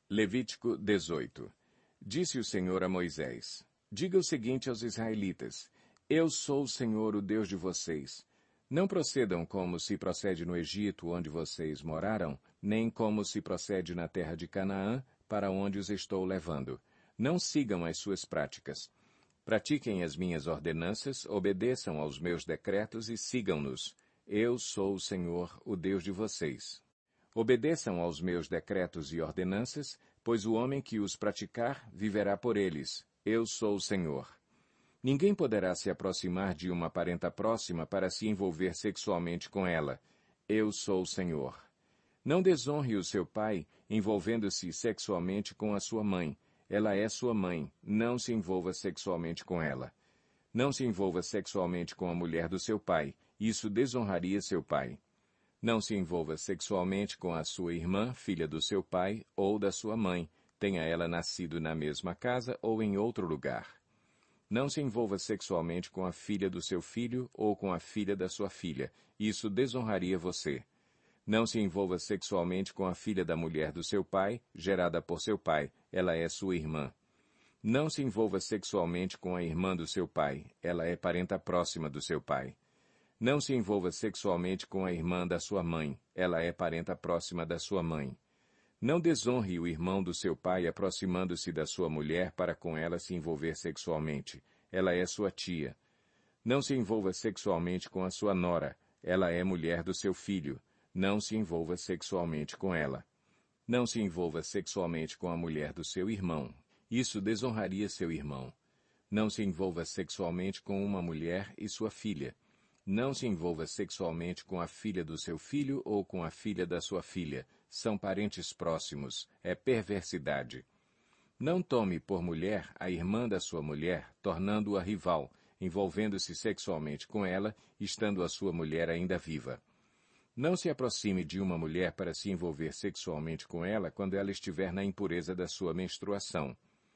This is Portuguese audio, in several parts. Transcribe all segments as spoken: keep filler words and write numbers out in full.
Levítico dezoito. Disse o Senhor a Moisés: Diga o seguinte aos israelitas: Eu sou o Senhor, o Deus de vocês. Não procedam como se procede no Egito, onde vocês moraram, nem como se procede na terra de Canaã, para onde os estou levando. Não sigam as suas práticas. Pratiquem as minhas ordenanças, obedeçam aos meus decretos e sigam-nos. Eu sou o Senhor, o Deus de vocês. Obedeçam aos meus decretos e ordenanças, pois o homem que os praticar viverá por eles. Eu sou o Senhor. Ninguém poderá se aproximar de uma parenta próxima para se envolver sexualmente com ela. Eu sou o Senhor. Não desonre o seu pai, envolvendo-se sexualmente com a sua mãe. Ela é sua mãe. Não se envolva sexualmente com ela. Não se envolva sexualmente com a mulher do seu pai. Isso desonraria seu pai. Não se envolva sexualmente com a sua irmã, filha do seu pai, ou da sua mãe, tenha ela nascido na mesma casa ou em outro lugar. Não se envolva sexualmente com a filha do seu filho ou com a filha da sua filha. Isso desonraria você. Não se envolva sexualmente com a filha da mulher do seu pai, gerada por seu pai. Ela é sua irmã. Não se envolva sexualmente com a irmã do seu pai. Ela é parenta próxima do seu pai. Não se envolva sexualmente com a irmã da sua mãe. Ela é parenta próxima da sua mãe. Não desonre o irmão do seu pai aproximando-se da sua mulher para com ela se envolver sexualmente. Ela é sua tia. Não se envolva sexualmente com a sua nora. Ela é mulher do seu filho. Não se envolva sexualmente com ela. Não se envolva sexualmente com a mulher do seu irmão. Isso desonraria seu irmão. Não se envolva sexualmente com uma mulher e sua filha. Não se envolva sexualmente com a filha do seu filho ou com a filha da sua filha. São parentes próximos. É perversidade. Não tome por mulher a irmã da sua mulher, tornando-a rival, envolvendo-se sexualmente com ela, estando a sua mulher ainda viva. Não se aproxime de uma mulher para se envolver sexualmente com ela quando ela estiver na impureza da sua menstruação.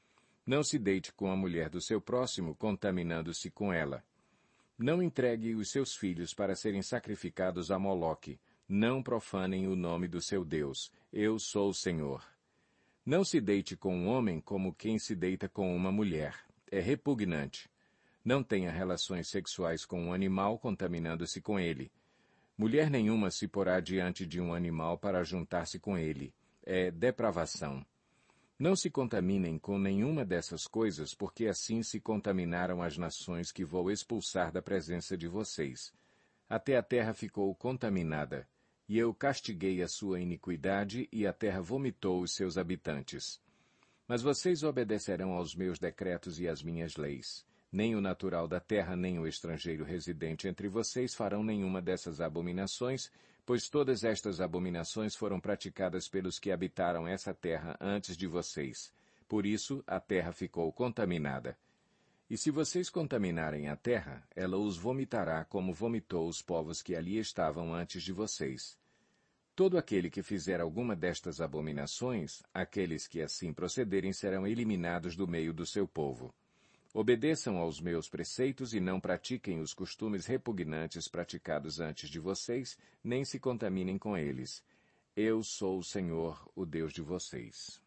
Não se deite com a mulher do seu próximo, contaminando-se com ela. Não entregue os seus filhos para serem sacrificados a Moloque. Não profanem o nome do seu Deus. Eu sou o Senhor. Não se deite com um homem como quem se deita com uma mulher. É repugnante. Não tenha relações sexuais com um animal, contaminando-se com ele. Mulher nenhuma se porá diante de um animal para juntar-se com ele. É depravação. Não se contaminem com nenhuma dessas coisas, porque assim se contaminaram as nações que vou expulsar da presença de vocês. Até a terra ficou contaminada, e eu castiguei a sua iniquidade, e a terra vomitou os seus habitantes. Mas vocês obedecerão aos meus decretos e às minhas leis. Nem o natural da terra, nem o estrangeiro residente entre vocês farão nenhuma dessas abominações, pois todas estas abominações foram praticadas pelos que habitaram essa terra antes de vocês. Por isso, a terra ficou contaminada. E se vocês contaminarem a terra, ela os vomitará como vomitou os povos que ali estavam antes de vocês. Todo aquele que fizer alguma destas abominações, aqueles que assim procederem serão eliminados do meio do seu povo. Obedeçam aos meus preceitos e não pratiquem os costumes repugnantes praticados antes de vocês, nem se contaminem com eles. Eu sou o Senhor, o Deus de vocês.